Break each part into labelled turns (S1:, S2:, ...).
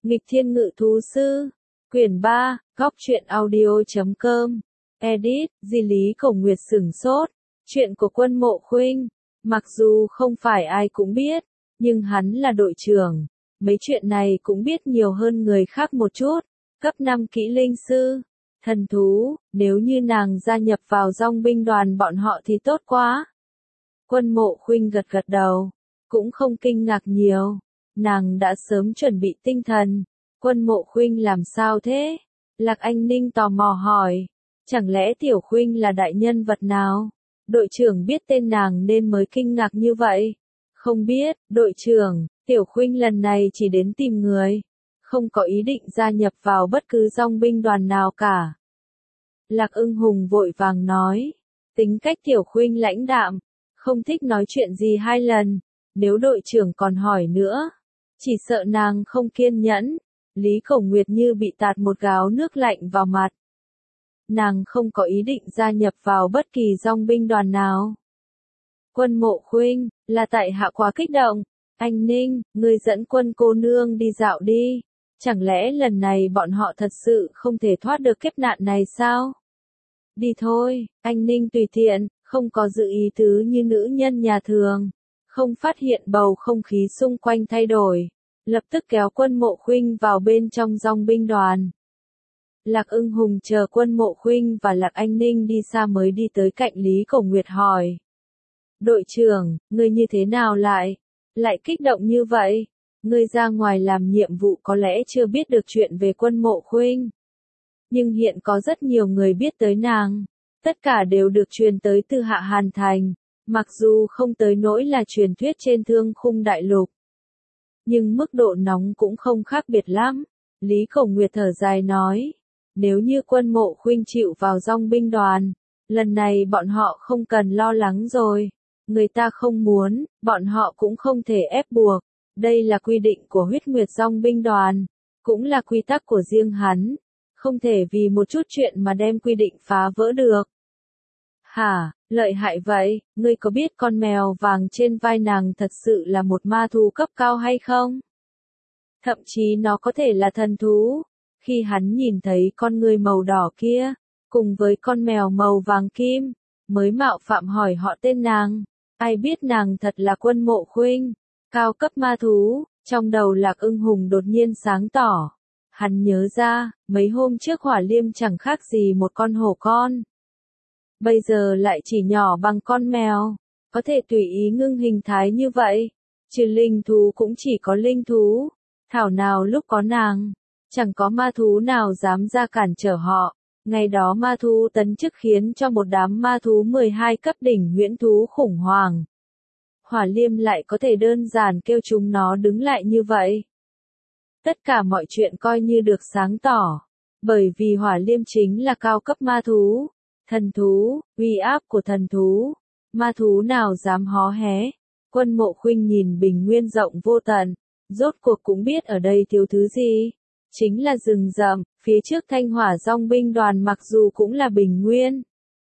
S1: Nghịch Thiên Ngự Thú Sư, quyển 3, góc truyện audio.com, edit, Di Lý Cổ Nguyệt sửng sốt, chuyện của Quân Mộ Khuynh, mặc dù không phải ai cũng biết, nhưng hắn là đội trưởng, mấy chuyện này cũng biết nhiều hơn người khác một chút, cấp 5 kỹ linh sư, thần thú, nếu như nàng gia nhập vào dòng binh đoàn bọn họ thì tốt quá. Quân Mộ Khuynh gật gật đầu, cũng không kinh ngạc nhiều. Nàng đã sớm chuẩn bị tinh thần. Quân Mộ Khuynh làm sao thế? Lạc Anh Ninh tò mò hỏi. Chẳng lẽ Tiểu Khuynh là đại nhân vật nào? Đội trưởng biết tên nàng nên mới kinh ngạc như vậy. Không biết, đội trưởng, Tiểu Khuynh lần này chỉ đến tìm người. Không có ý định gia nhập vào bất cứ dòng binh đoàn nào cả. Lạc Ưng Hùng vội vàng nói. Tính cách Tiểu Khuynh lãnh đạm, không thích nói chuyện gì hai lần. Nếu đội trưởng còn hỏi nữa, chỉ sợ nàng không kiên nhẫn. Lý Cổ Nguyệt như bị tạt một gáo nước lạnh vào mặt. Nàng không có ý định gia nhập vào bất kỳ dòng binh đoàn nào. Quân Mộ Khuynh, là tại hạ quá kích động. Anh Ninh, ngươi dẫn Quân cô nương đi dạo đi. Chẳng lẽ lần này bọn họ thật sự không thể thoát được kiếp nạn này sao? Đi thôi, anh Ninh tùy tiện, không có dự ý tứ như nữ nhân nhà thường. Không phát hiện bầu không khí xung quanh thay đổi, lập tức kéo Quân Mộ Khuynh vào bên trong dòng binh đoàn. Lạc Ưng Hùng chờ Quân Mộ Khuynh và Lạc Anh Ninh đi xa mới đi tới cạnh Lý Cổ Nguyệt hỏi. Đội trưởng, ngươi như thế nào lại kích động như vậy? Ngươi ra ngoài làm nhiệm vụ có lẽ chưa biết được chuyện về Quân Mộ Khuynh. Nhưng hiện có rất nhiều người biết tới nàng. Tất cả đều được truyền tới từ Hạ Hàn Thành. Mặc dù không tới nỗi là truyền thuyết trên Thương Khung Đại Lục, nhưng mức độ nóng cũng không khác biệt lắm. Lý Cổ Nguyệt thở dài nói, nếu như Quân Mộ Khuynh chịu vào dòng binh đoàn, lần này bọn họ không cần lo lắng rồi. Người ta không muốn, bọn họ cũng không thể ép buộc. Đây là quy định của Huyết Nguyệt dòng binh đoàn, cũng là quy tắc của riêng hắn. Không thể vì một chút chuyện mà đem quy định phá vỡ được. Hả, lợi hại vậy, ngươi có biết con mèo vàng trên vai nàng thật sự là một ma thú cấp cao hay không? Thậm chí nó có thể là thần thú. Khi hắn nhìn thấy con người màu đỏ kia, cùng với con mèo màu vàng kim, mới mạo phạm hỏi họ tên nàng. Ai biết nàng thật là Quân Mộ Khuynh, cao cấp ma thú, trong đầu Lạc Ưng Hùng đột nhiên sáng tỏ. Hắn nhớ ra, mấy hôm trước Hỏa Liêm chẳng khác gì một con hổ con. Bây giờ lại chỉ nhỏ bằng con mèo, có thể tùy ý ngưng hình thái như vậy. Trừ linh thú cũng chỉ có linh thú, thảo nào lúc có nàng, chẳng có ma thú nào dám ra cản trở họ. Ngày đó ma thú tấn chức khiến cho một đám ma thú 12 cấp đỉnh huyễn thú khủng hoảng. Hỏa Liêm lại có thể đơn giản kêu chúng nó đứng lại như vậy. Tất cả mọi chuyện coi như được sáng tỏ, bởi vì Hỏa Liêm chính là cao cấp ma thú. Thần thú, uy áp của thần thú, ma thú nào dám hó hé. Quân Mộ Khuynh nhìn bình nguyên rộng vô tận, rốt cuộc cũng biết ở đây thiếu thứ gì. Chính là rừng rậm, phía trước Thanh Hỏa dòng binh đoàn mặc dù cũng là bình nguyên,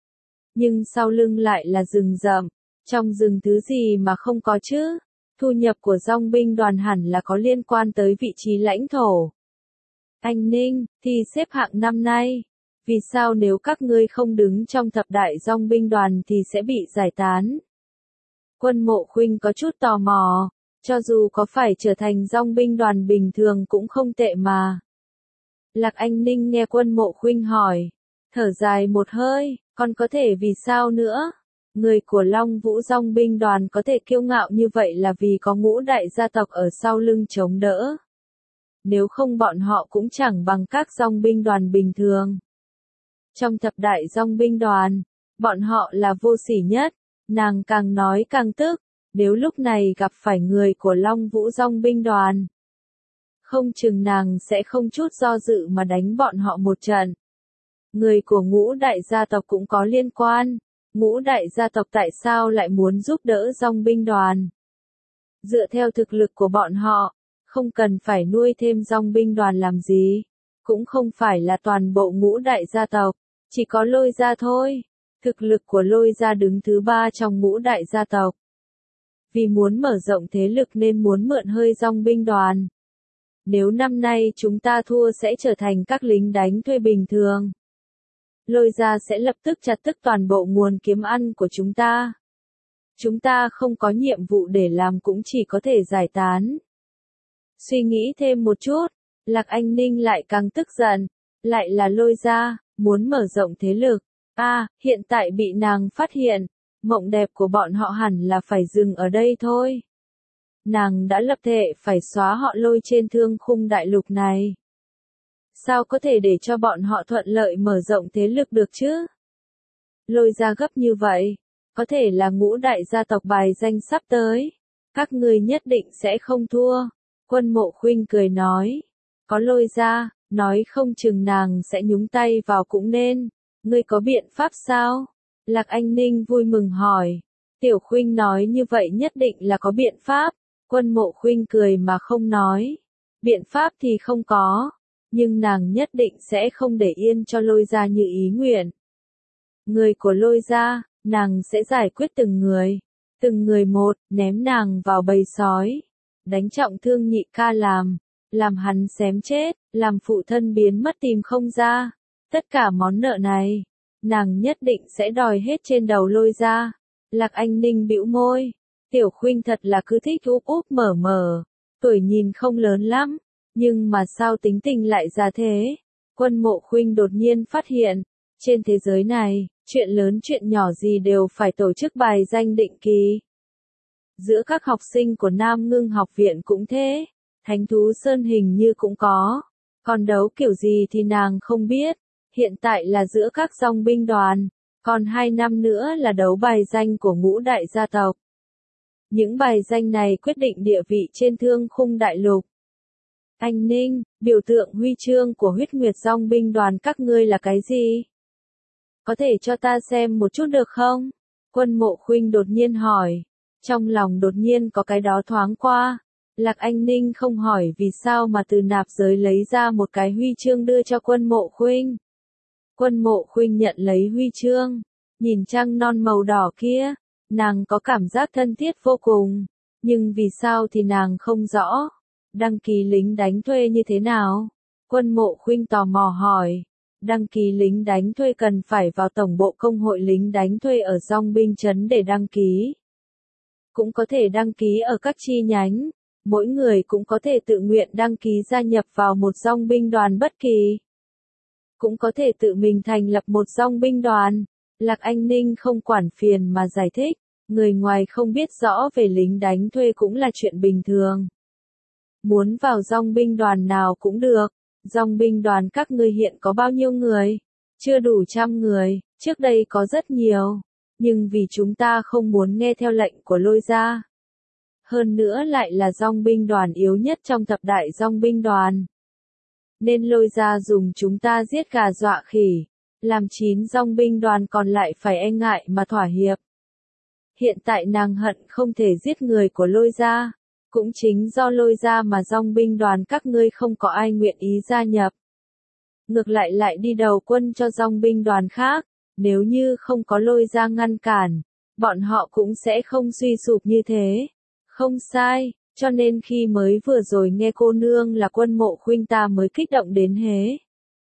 S1: nhưng sau lưng lại là rừng rậm. Trong rừng thứ gì mà không có chứ? Thu nhập của dòng binh đoàn hẳn là có liên quan tới vị trí lãnh thổ. Anh Ninh, thì xếp hạng năm nay. Vì sao nếu các ngươi không đứng trong thập đại dòng binh đoàn thì sẽ bị giải tán? Quân Mộ Khuynh có chút tò mò, cho dù có phải trở thành dòng binh đoàn bình thường cũng không tệ mà. Lạc Anh Ninh nghe Quân Mộ Khuynh hỏi, thở dài một hơi, còn có thể vì sao nữa? Người của Long Vũ dòng binh đoàn có thể kiêu ngạo như vậy là vì có ngũ đại gia tộc ở sau lưng chống đỡ. Nếu không bọn họ cũng chẳng bằng các dòng binh đoàn bình thường. Trong thập đại dòng binh đoàn, bọn họ là vô sỉ nhất. Nàng càng nói càng tức, nếu lúc này gặp phải người của Long Vũ dòng binh đoàn, không chừng nàng sẽ không chút do dự mà đánh bọn họ một trận. Người của ngũ đại gia tộc cũng có liên quan. Ngũ đại gia tộc tại sao lại muốn giúp đỡ dòng binh đoàn? Dựa theo thực lực của bọn họ, không cần phải nuôi thêm dòng binh đoàn làm gì. Cũng không phải là toàn bộ ngũ đại gia tộc, chỉ có Lôi gia thôi. Thực lực của Lôi gia đứng thứ 3 trong ngũ đại gia tộc. Vì muốn mở rộng thế lực nên muốn mượn hơi dòng binh đoàn. nếu năm nay chúng ta thua sẽ trở thành các lính đánh thuê bình thường. Lôi Gia sẽ lập tức chặt đứt toàn bộ nguồn kiếm ăn của chúng ta. Chúng ta không có nhiệm vụ để làm cũng chỉ có thể giải tán. Suy nghĩ thêm một chút, Lạc Anh Ninh lại càng tức giận, lại là Lôi Gia, muốn mở rộng thế lực. Hiện tại bị nàng phát hiện, mộng đẹp của bọn họ hẳn là phải dừng ở đây thôi. Nàng đã lập thệ phải xóa họ Lôi trên thương khung đại lục này. Sao có thể để cho bọn họ thuận lợi mở rộng thế lực được chứ? Lôi Gia gấp như vậy, có thể là ngũ đại gia tộc bài danh sắp tới. Các ngươi nhất định sẽ không thua. Quân Mộ Khuynh cười nói. Có Lôi Gia, nói không chừng nàng sẽ nhúng tay vào cũng nên. Ngươi có biện pháp sao? Lạc Anh Ninh vui mừng hỏi. Tiểu Khuynh nói như vậy nhất định là có biện pháp. Quân Mộ Khuynh cười mà không nói. Biện pháp thì không có. Nhưng nàng nhất định sẽ không để yên cho Lôi Gia như ý nguyện. Người của Lôi Gia, nàng sẽ giải quyết từng người một, ném nàng vào bầy sói. Đánh trọng thương nhị ca làm hắn xém chết, làm phụ thân biến mất tìm không ra. Tất cả món nợ này, nàng nhất định sẽ đòi hết trên đầu Lôi Gia. Lạc Anh Ninh bĩu môi, Tiểu Khuynh thật là cứ thích úp úp mở mở, tuổi nhìn không lớn lắm, nhưng mà sao tính tình lại ra thế? Quân Mộ Khuynh đột nhiên phát hiện, trên thế giới này, chuyện lớn chuyện nhỏ gì đều phải tổ chức bài danh định kỳ. Giữa các học sinh của Nam Ngưng học viện cũng thế, Thánh Thú Sơn hình như cũng có, còn đấu kiểu gì thì nàng không biết, hiện tại là giữa các dòng binh đoàn, còn 2 năm nữa là đấu bài danh của ngũ đại gia tộc. Những bài danh này quyết định địa vị trên thương khung đại lục. Anh Ninh, biểu tượng huy chương của huyết nguyệt dòng binh đoàn các ngươi là cái gì? Có thể cho ta xem một chút được không? Quân Mộ Khuynh đột nhiên hỏi. Trong lòng đột nhiên có cái đó thoáng qua. Lạc Anh Ninh không hỏi vì sao mà từ nạp giới lấy ra một cái huy chương đưa cho Quân Mộ Khuynh. Quân Mộ Khuynh nhận lấy huy chương. Nhìn trăng non màu đỏ kia, nàng có cảm giác thân thiết vô cùng. Nhưng vì sao thì nàng không rõ. Đăng ký lính đánh thuê như thế nào? Quân Mộ Khuynh tò mò hỏi. Đăng ký lính đánh thuê cần phải vào tổng bộ công hội lính đánh thuê ở Dòng binh trấn để đăng ký. Cũng có thể đăng ký ở các chi nhánh. Mỗi người cũng có thể tự nguyện đăng ký gia nhập vào một dòng binh đoàn bất kỳ. Cũng có thể tự mình thành lập một dòng binh đoàn. Lạc Anh Ninh không quản phiền mà giải thích. Người ngoài không biết rõ về lính đánh thuê cũng là chuyện bình thường. Muốn vào dòng binh đoàn nào cũng được. Dòng binh đoàn các ngươi hiện có bao nhiêu người? Chưa đủ 100 người, trước đây có rất nhiều. Nhưng vì chúng ta không muốn nghe theo lệnh của Lôi Gia. Hơn nữa lại là dòng binh đoàn yếu nhất trong thập đại dòng binh đoàn. Nên Lôi Gia dùng chúng ta giết gà dọa khỉ. Làm 9 dòng binh đoàn còn lại phải e ngại mà thỏa hiệp. Hiện tại nàng hận không thể giết người của Lôi Gia. Cũng chính do Lôi Gia mà dòng binh đoàn các ngươi không có ai nguyện ý gia nhập. Ngược lại đi đầu quân cho dòng binh đoàn khác, nếu như không có Lôi Gia ngăn cản, bọn họ cũng sẽ không suy sụp như thế. Không sai, cho nên khi mới vừa rồi nghe cô nương là Quân Mộ Khuynh ta mới kích động đến hế.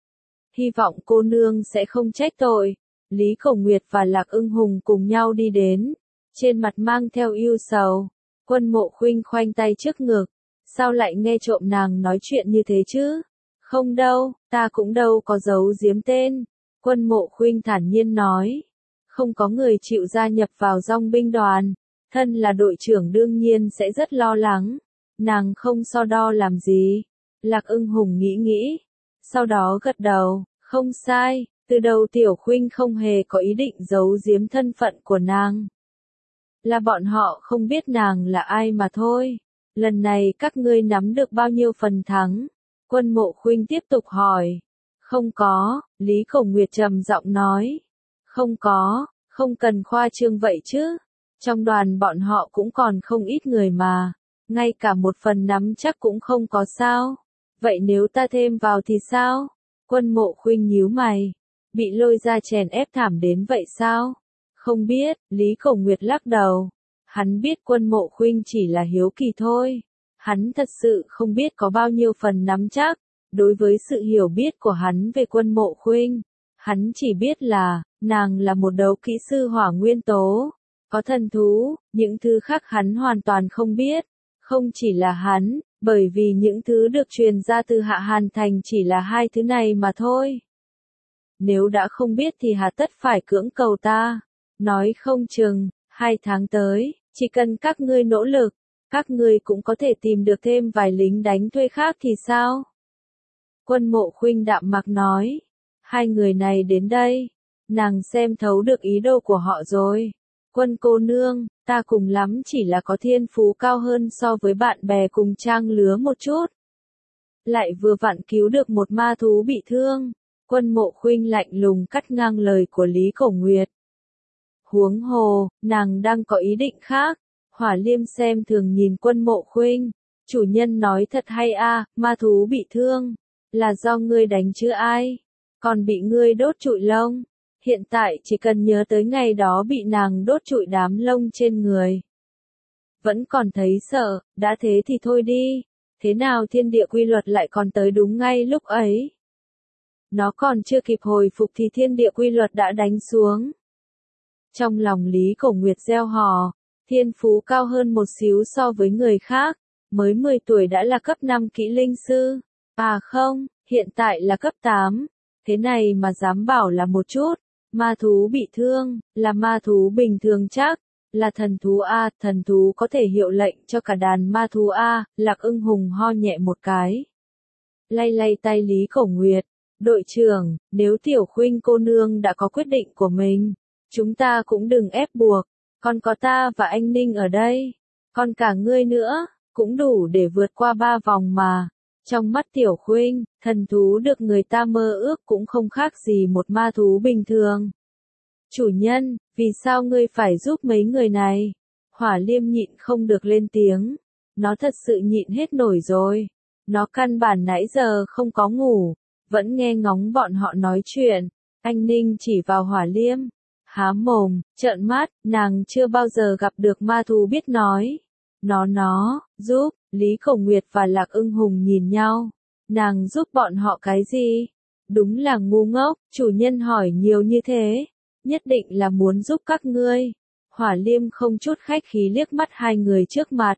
S1: Hy vọng cô nương sẽ không trách tội. Lý Cổ Nguyệt và Lạc Ưng Hùng cùng nhau đi đến, trên mặt mang theo ưu sầu. Quân Mộ Khuynh khoanh tay trước ngực, sao lại nghe trộm nàng nói chuyện như thế chứ? Không đâu, ta cũng đâu có giấu giếm tên. Quân Mộ Khuynh thản nhiên nói, không có người chịu gia nhập vào dòng binh đoàn, thân là đội trưởng đương nhiên sẽ rất lo lắng. Nàng không so đo làm gì. Lạc Ưng Hùng nghĩ, sau đó gật đầu, không sai, từ đầu Tiểu Khuynh không hề có ý định giấu giếm thân phận của nàng. Là bọn họ không biết nàng là ai mà thôi. Lần này các ngươi nắm được bao nhiêu phần thắng? Quân Mộ Khuynh tiếp tục hỏi. Không có, Lý Cổ Nguyệt trầm giọng nói. Không có, không cần khoa trương vậy chứ. Trong đoàn bọn họ cũng còn không ít người mà. Ngay cả một phần nắm chắc cũng không có sao. Vậy nếu ta thêm vào thì sao? Quân Mộ Khuynh nhíu mày. Bị Lôi Gia chèn ép thảm đến vậy sao? Không biết, Lý Cổ Nguyệt lắc đầu. Hắn biết Quân Mộ Khuynh chỉ là hiếu kỳ thôi. Hắn thật sự không biết có bao nhiêu phần nắm chắc, đối với sự hiểu biết của hắn về Quân Mộ Khuynh. Hắn chỉ biết là, nàng là một đấu kỹ sư hỏa nguyên tố, có thần thú, những thứ khác hắn hoàn toàn không biết. Không chỉ là hắn, bởi vì những thứ được truyền ra từ Hạ Hàn Thành chỉ là hai thứ này mà thôi. Nếu đã không biết thì hà tất phải cưỡng cầu ta. Nói không chừng, 2 tháng tới, chỉ cần các ngươi nỗ lực, các ngươi cũng có thể tìm được thêm vài lính đánh thuê khác thì sao? Quân Mộ Khuynh đạm mạc nói, hai người này đến đây, nàng xem thấu được ý đồ của họ rồi. Quân cô nương, ta cùng lắm chỉ là có thiên phú cao hơn so với bạn bè cùng trang lứa một chút. Lại vừa vặn cứu được một ma thú bị thương. Quân Mộ Khuynh lạnh lùng cắt ngang lời của Lý Cổ Nguyệt. Huống hồ, nàng đang có ý định khác. Hỏa Liêm xem thường nhìn Quân Mộ Khuynh. Chủ nhân nói thật hay a, ma thú bị thương. Là do ngươi đánh chứ ai. Còn bị ngươi đốt trụi lông. Hiện tại chỉ cần nhớ tới ngày đó bị nàng đốt trụi đám lông trên người. Vẫn còn thấy sợ, đã thế thì thôi đi. Thế nào thiên địa quy luật lại còn tới đúng ngay lúc ấy. Nó còn chưa kịp hồi phục thì thiên địa quy luật đã đánh xuống. Trong lòng Lý Cổ Nguyệt gieo hò, thiên phú cao hơn một xíu so với người khác, mới 10 tuổi đã là cấp 5 kỹ linh sư. À không, hiện tại là cấp 8. Thế này mà dám bảo là một chút, ma thú bị thương, là ma thú bình thường chắc, là thần thú A, thần thú có thể hiệu lệnh cho cả đàn ma thú A, Lạc Ưng Hùng ho nhẹ một cái. Lay lay tay Lý Cổ Nguyệt. Đội trưởng, nếu Tiểu Khuynh cô nương đã có quyết định của mình, chúng ta cũng đừng ép buộc, còn có ta và anh Ninh ở đây, còn cả ngươi nữa, cũng đủ để vượt qua 3 vòng mà. Trong mắt Tiểu Khuynh, thần thú được người ta mơ ước cũng không khác gì một ma thú bình thường. Chủ nhân, vì sao ngươi phải giúp mấy người này? Hỏa Liêm nhịn không được lên tiếng, nó thật sự nhịn hết nổi rồi, nó căn bản nãy giờ không có ngủ. Vẫn nghe ngóng bọn họ nói chuyện. Anh Ninh chỉ vào Hỏa Liêm. Há mồm, trợn mắt, nàng chưa bao giờ gặp được ma thú biết nói. Nó, giúp, Lý Cổ Nguyệt và Lạc Ưng Hùng nhìn nhau. Nàng giúp bọn họ cái gì? Đúng là ngu ngốc, chủ nhân hỏi nhiều như thế. Nhất định là muốn giúp các ngươi. Hỏa Liêm không chút khách khí liếc mắt hai người trước mặt.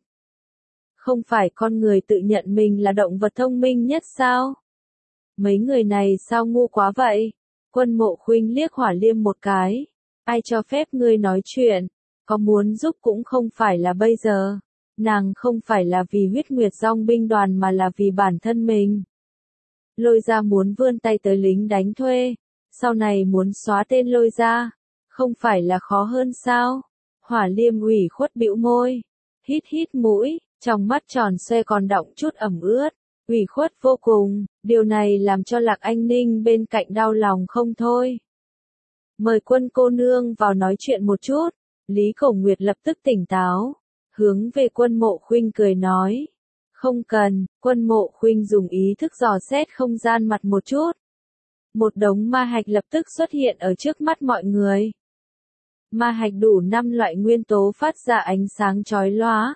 S1: Không phải con người tự nhận mình là động vật thông minh nhất sao? Mấy người này sao ngu quá vậy? Quân Mộ Khuynh liếc Hỏa Liêm một cái. Ai cho phép ngươi nói chuyện? Có muốn giúp cũng không phải là bây giờ. Nàng không phải là vì huyết nguyệt dòng binh đoàn mà là vì bản thân mình. Lôi Gia muốn vươn tay tới lính đánh thuê. Sau này muốn xóa tên Lôi Gia. Không phải là khó hơn sao? Hỏa Liêm ủy khuất bĩu môi. Hít hít mũi, trong mắt tròn xoe còn đọng chút ẩm ướt. Ủy khuất vô cùng, điều này làm cho Lạc Anh Ninh bên cạnh đau lòng không thôi. Mời Quân cô nương vào nói chuyện một chút. Lý Cổ Nguyệt lập tức tỉnh táo, hướng về Quân Mộ Khuynh cười nói. Không cần, Quân Mộ Khuynh dùng ý thức dò xét không gian mặt một chút. Một đống ma hạch lập tức xuất hiện ở trước mắt mọi người. Ma hạch đủ 5 loại nguyên tố phát ra ánh sáng chói lóa.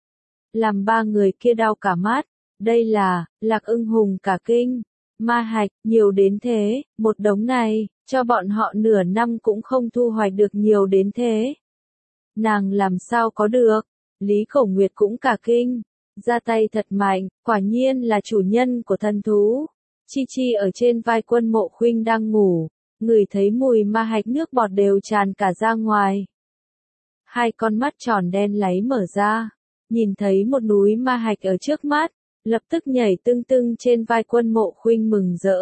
S1: Làm 3 người kia đau cả mắt. Đây là, Lạc Ưng Hùng cả kinh. Ma hạch, nhiều đến thế, một đống này, cho bọn họ nửa năm cũng không thu hoạch được nhiều đến thế. Nàng làm sao có được? Lý Cổ Nguyệt cũng cả kinh. Ra tay thật mạnh, quả nhiên là chủ nhân của thần thú. Chi Chi ở trên vai Quân Mộ Khuynh đang ngủ, ngửi thấy mùi ma hạch nước bọt đều tràn cả ra ngoài. Hai con mắt tròn đen láy mở ra, nhìn thấy một núi ma hạch ở trước mắt, lập tức nhảy tưng tưng trên vai Quân Mộ Khuynh mừng rỡ.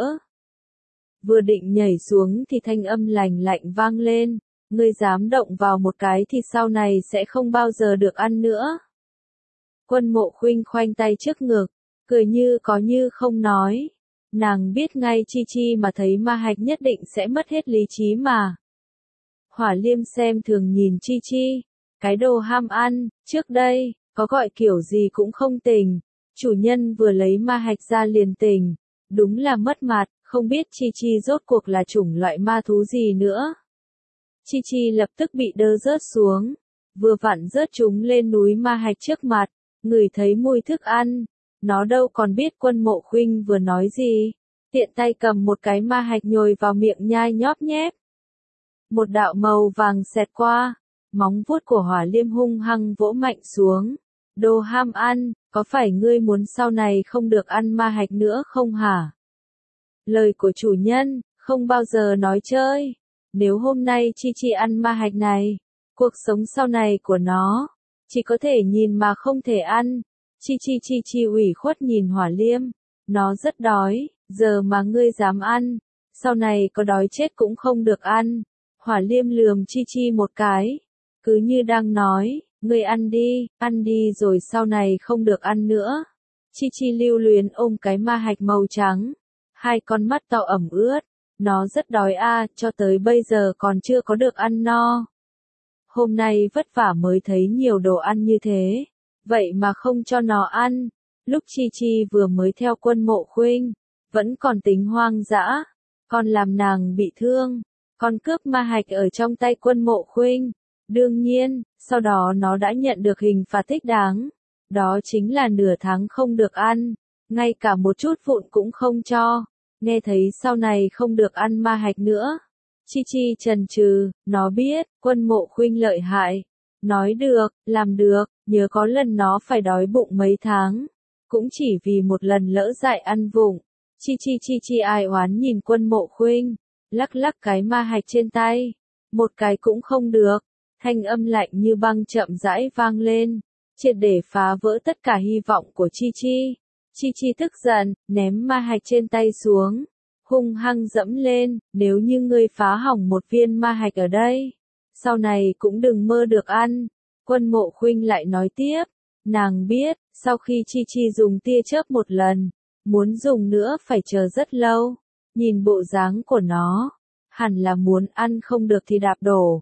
S1: Vừa định nhảy xuống thì thanh âm lành lạnh vang lên, ngươi dám động vào một cái thì sau này sẽ không bao giờ được ăn nữa. Quân Mộ Khuynh khoanh tay trước ngực, cười như có như không nói. Nàng biết ngay Chi Chi mà thấy ma hạch nhất định sẽ mất hết lý trí mà. Hỏa Liêm xem thường nhìn Chi Chi, cái đồ ham ăn, trước đây, có gọi kiểu gì cũng không tỉnh. Chủ nhân vừa lấy ma hạch ra liền tỉnh, đúng là mất mặt, không biết Chi Chi rốt cuộc là chủng loại ma thú gì nữa. Chi Chi lập tức bị đơ rớt xuống, vừa vặn rớt chúng lên núi ma hạch trước mặt, ngửi thấy mùi thức ăn, nó đâu còn biết Quân Mộ Khuynh vừa nói gì, tiện tay cầm một cái ma hạch nhồi vào miệng nhai nhóp nhép. Một đạo màu vàng xẹt qua, móng vuốt của Hỏa Liêm hung hăng vỗ mạnh xuống. Đồ ham ăn, có phải ngươi muốn sau này không được ăn ma hạch nữa không hả? Lời của chủ nhân, không bao giờ nói chơi. Nếu hôm nay Chi Chi ăn ma hạch này, cuộc sống sau này của nó, chỉ có thể nhìn mà không thể ăn. Chi Chi ủy khuất nhìn Hỏa Liêm. Nó rất đói, giờ mà ngươi dám ăn, sau này có đói chết cũng không được ăn. Hỏa Liêm lườm Chi Chi một cái, cứ như đang nói, ngươi ăn đi rồi sau này không được ăn nữa. Chi Chi lưu luyến ôm cái ma hạch màu trắng, hai con mắt to ẩm ướt, nó rất đói cho tới bây giờ còn chưa có được ăn no. Hôm nay vất vả mới thấy nhiều đồ ăn như thế, vậy mà không cho nó ăn. Lúc Chi Chi vừa mới theo Quân Mộ Khuynh, vẫn còn tính hoang dã, còn làm nàng bị thương, còn cướp ma hạch ở trong tay Quân Mộ Khuynh. Đương nhiên, sau đó nó đã nhận được hình phạt thích đáng, đó chính là nửa tháng không được ăn, ngay cả một chút vụn cũng không cho. Nghe thấy sau này không được ăn ma hạch nữa, Chi Chi chần chừ, nó biết Quân Mộ Khuynh lợi hại, nói được, làm được, nhớ có lần nó phải đói bụng mấy tháng, cũng chỉ vì một lần lỡ dại ăn vụng. Chi Chi ai oán nhìn Quân Mộ Khuynh, lắc lắc cái ma hạch trên tay, một cái cũng không được. Thanh âm lạnh như băng chậm rãi vang lên, triệt để phá vỡ tất cả hy vọng của Chi Chi. Chi Chi tức giận, ném ma hạch trên tay xuống, hung hăng dẫm lên, nếu như ngươi phá hỏng một viên ma hạch ở đây, sau này cũng đừng mơ được ăn. Quân Mộ Khuynh lại nói tiếp, nàng biết, sau khi Chi Chi dùng tia chớp một lần, muốn dùng nữa phải chờ rất lâu, nhìn bộ dáng của nó, hẳn là muốn ăn không được thì đạp đổ.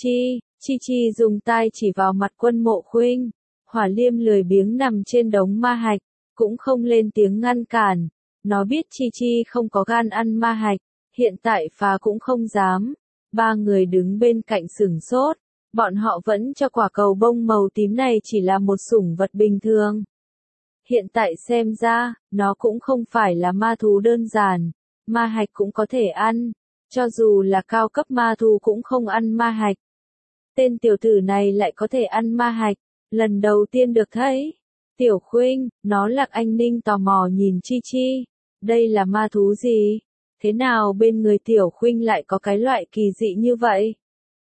S1: Chi Chi dùng tay chỉ vào mặt Quân Mộ Khuynh. Hỏa Liêm lười biếng nằm trên đống ma hạch, cũng không lên tiếng ngăn cản. Nó biết Chi Chi không có gan ăn ma hạch, hiện tại phá cũng không dám. Ba người đứng bên cạnh sửng sốt, bọn họ vẫn cho quả cầu bông màu tím này chỉ là một sủng vật bình thường. Hiện tại xem ra, nó cũng không phải là ma thú đơn giản, ma hạch cũng có thể ăn, cho dù là cao cấp ma thú cũng không ăn ma hạch. Tên tiểu tử này lại có thể ăn ma hạch, lần đầu tiên được thấy. Tiểu Khuynh, nó Lạc Anh Ninh tò mò nhìn Chi Chi, đây là ma thú gì? Thế nào bên người Tiểu Khuynh lại có cái loại kỳ dị như vậy?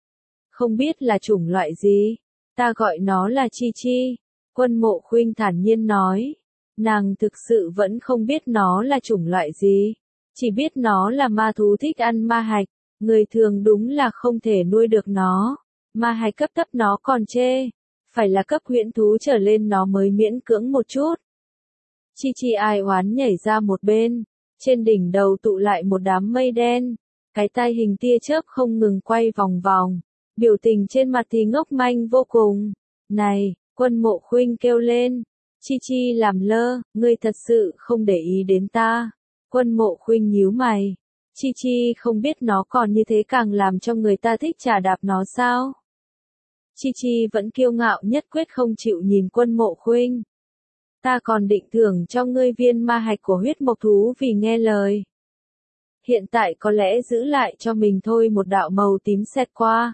S1: Không biết là chủng loại gì, ta gọi nó là Chi Chi. Quân Mộ Khuynh thản nhiên nói, nàng thực sự vẫn không biết nó là chủng loại gì, chỉ biết nó là ma thú thích ăn ma hạch, người thường đúng là không thể nuôi được nó. Ma hạch cấp thấp nó còn chê, phải là cấp huyễn thú trở lên nó mới miễn cưỡng một chút. Chi Chi ai oán nhảy ra một bên, trên đỉnh đầu tụ lại một đám mây đen, cái tai hình tia chớp không ngừng quay vòng vòng, biểu tình trên mặt thì ngốc manh vô cùng. Này, Quân Mộ Khuynh kêu lên, Chi Chi làm lơ, ngươi thật sự không để ý đến ta. Quân Mộ Khuynh nhíu mày, Chi Chi không biết nó còn như thế càng làm cho người ta thích chà đạp nó sao? Chi Chi vẫn kiêu ngạo nhất quyết không chịu nhìn Quân Mộ Khuynh. Ta còn định thưởng cho ngươi viên ma hạch của huyết mộc thú vì nghe lời. Hiện tại có lẽ giữ lại cho mình thôi. Một đạo màu tím xẹt qua.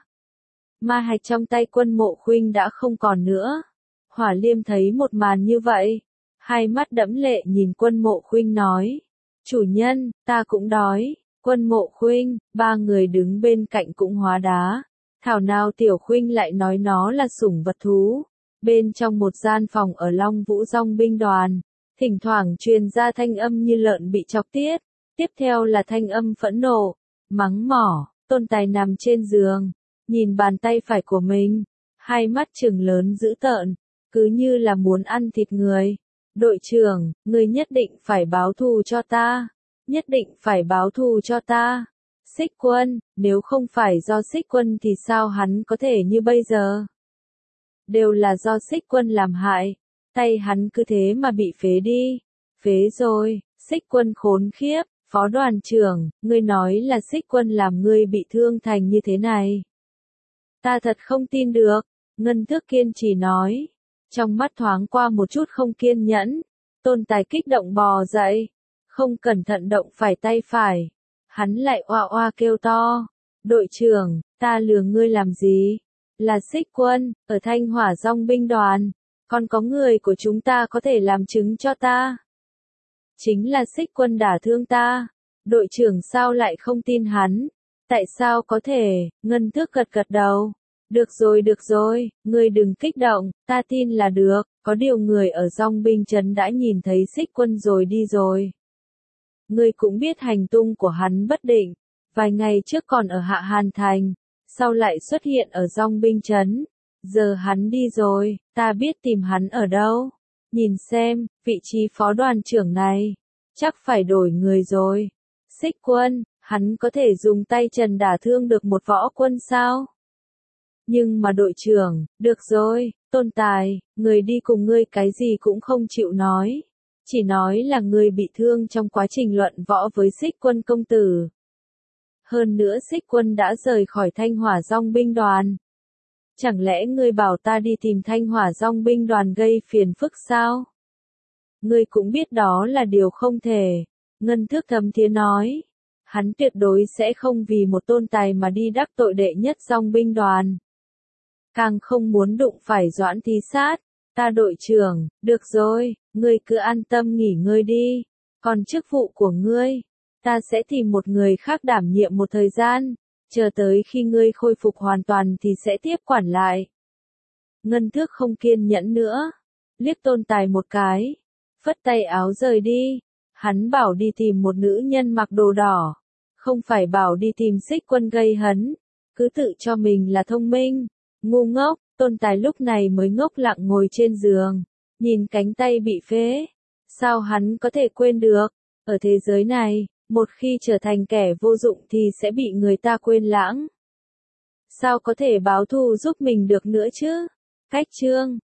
S1: Ma hạch trong tay Quân Mộ Khuynh đã không còn nữa. Hỏa Liêm thấy một màn như vậy, hai mắt đẫm lệ nhìn Quân Mộ Khuynh nói, chủ nhân, ta cũng đói. Quân Mộ Khuynh, ba người đứng bên cạnh cũng hóa đá. Thảo nào Tiểu Khuynh lại nói nó là sủng vật thú. Bên trong một gian phòng ở Long Vũ Dong binh đoàn, thỉnh thoảng truyền ra thanh âm như lợn bị chọc tiết, tiếp theo là thanh âm phẫn nộ, mắng mỏ. Tôn Tài nằm trên giường, nhìn bàn tay phải của mình, hai mắt trừng lớn dữ tợn, cứ như là muốn ăn thịt người. Đội trưởng, ngươi nhất định phải báo thù cho ta, nhất định phải báo thù cho ta. Xích Quân, nếu không phải do Xích Quân thì sao hắn có thể như bây giờ? Đều là do Xích Quân làm hại, tay hắn cứ thế mà bị phế đi. Phế rồi, Xích Quân khốn khiếp, phó đoàn trưởng, ngươi nói là Xích Quân làm ngươi bị thương thành như thế này. Ta thật không tin được, Ngân Tước kiên trì nói. Trong mắt thoáng qua một chút không kiên nhẫn, Tôn Tài kích động bò dậy, không cẩn thận động phải tay phải. Hắn lại oa oa kêu to, đội trưởng, ta lừa ngươi làm gì? Là Xích Quân, ở Thanh Hỏa Dòng binh đoàn, còn có người của chúng ta có thể làm chứng cho ta. Chính là Xích Quân đả thương ta, đội trưởng sao lại không tin hắn? Tại sao có thể? Ngân Tước gật gật đầu. Được rồi, ngươi đừng kích động, ta tin là được, có điều người ở Dòng binh trấn đã nhìn thấy Xích Quân rồi đi rồi. Ngươi cũng biết hành tung của hắn bất định, vài ngày trước còn ở Hạ Hàn Thành, sau lại xuất hiện ở Dòng binh trấn, giờ hắn đi rồi, ta biết tìm hắn ở đâu. Nhìn xem, vị trí phó đoàn trưởng này, chắc phải đổi người rồi. Xích Quân, hắn có thể dùng tay trần đả thương được một võ quân sao? Nhưng mà đội trưởng, được rồi, Tôn Tài, người đi cùng ngươi cái gì cũng không chịu nói. Chỉ nói là người bị thương trong quá trình luận võ với Xích Quân công tử. Hơn nữa Xích Quân đã rời khỏi Thanh Hỏa Dòng binh đoàn. Chẳng lẽ ngươi bảo ta đi tìm Thanh Hỏa Dòng binh đoàn gây phiền phức sao? Ngươi cũng biết đó là điều không thể. Ngân Tước thầm thiế nói. Hắn tuyệt đối sẽ không vì một Tôn Tài mà đi đắc tội đệ nhất Dòng binh đoàn. Càng không muốn đụng phải Doãn Thí Sát. Ta đội trưởng, được rồi, ngươi cứ an tâm nghỉ ngơi đi. Còn chức vụ của ngươi, ta sẽ tìm một người khác đảm nhiệm một thời gian. Chờ tới khi ngươi khôi phục hoàn toàn thì sẽ tiếp quản lại. Ngân Tước không kiên nhẫn nữa. Liếc Tôn Tài một cái. Phất tay áo rời đi. Hắn bảo đi tìm một nữ nhân mặc đồ đỏ. Không phải bảo đi tìm Xích Quân gây hấn. Cứ tự cho mình là thông minh. Ngu ngốc, Tôn Tài lúc này mới ngốc lặng ngồi trên giường. Nhìn cánh tay bị phế. Sao hắn có thể quên được? Ở thế giới này, một khi trở thành kẻ vô dụng thì sẽ bị người ta quên lãng. Sao có thể báo thù giúp mình được nữa chứ? Cách chương